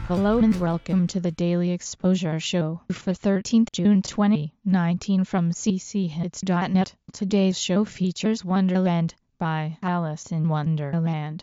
Hello and welcome to the Daily Exposure Show for 13th June 2019 from cchits.net. Today's show features Wonderland by Alice in Wonderland.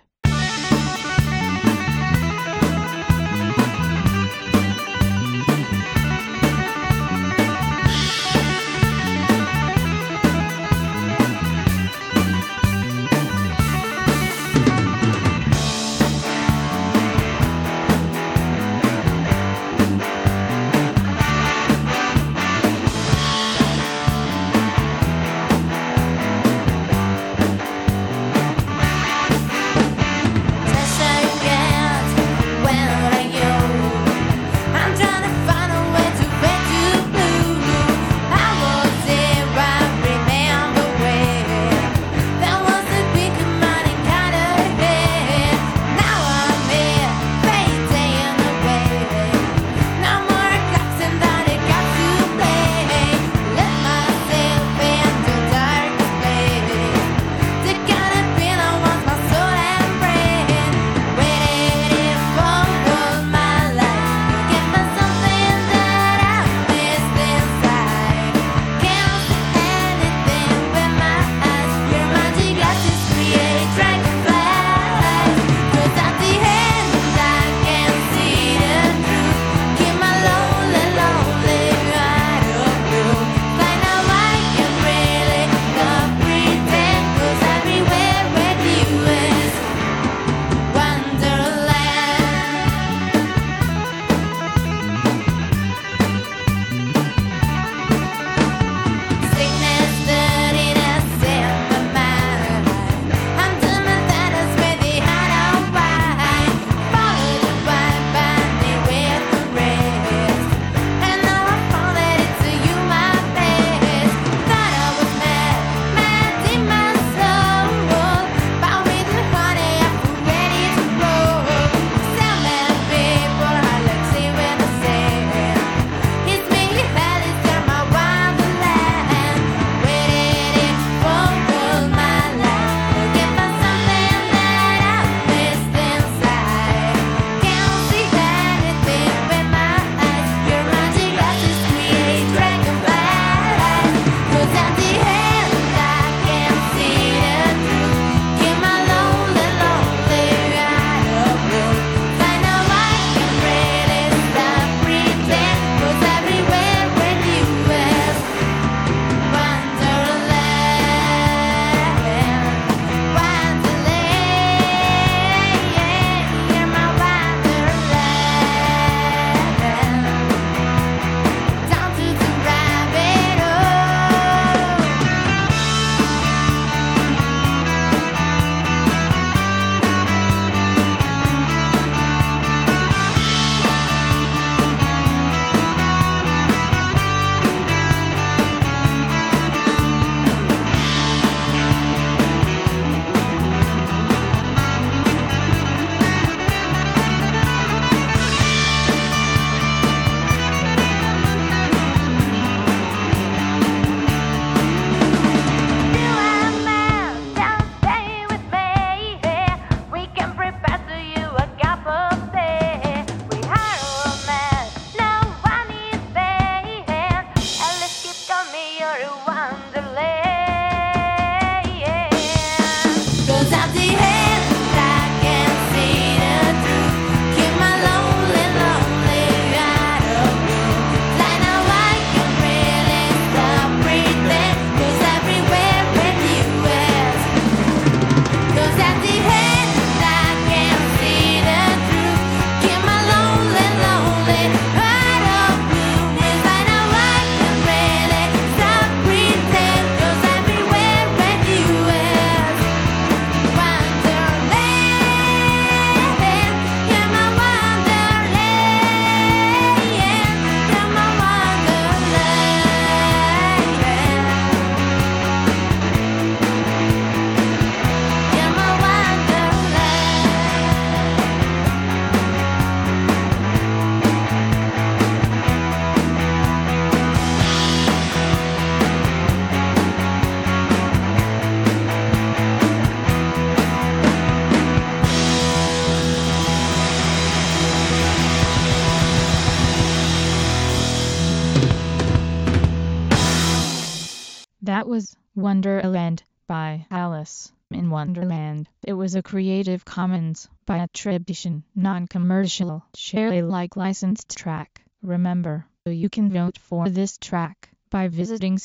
was Wonderland by Alice in Wonderland. It was a Creative Commons by attribution, non-commercial, share Alike licensed track. Remember, you can vote for this track by visiting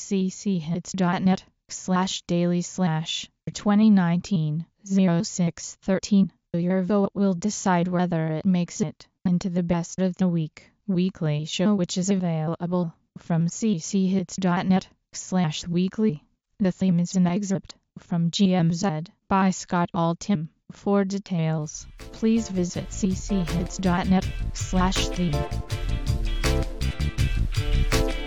cchits.net/daily/2019-06-13. Your vote will decide whether it makes it into the best of the weekly show, which is available from cchits.net/weekly. The theme is an excerpt from GMZ by Scott Altham. For details, please visit cchits.net/theme.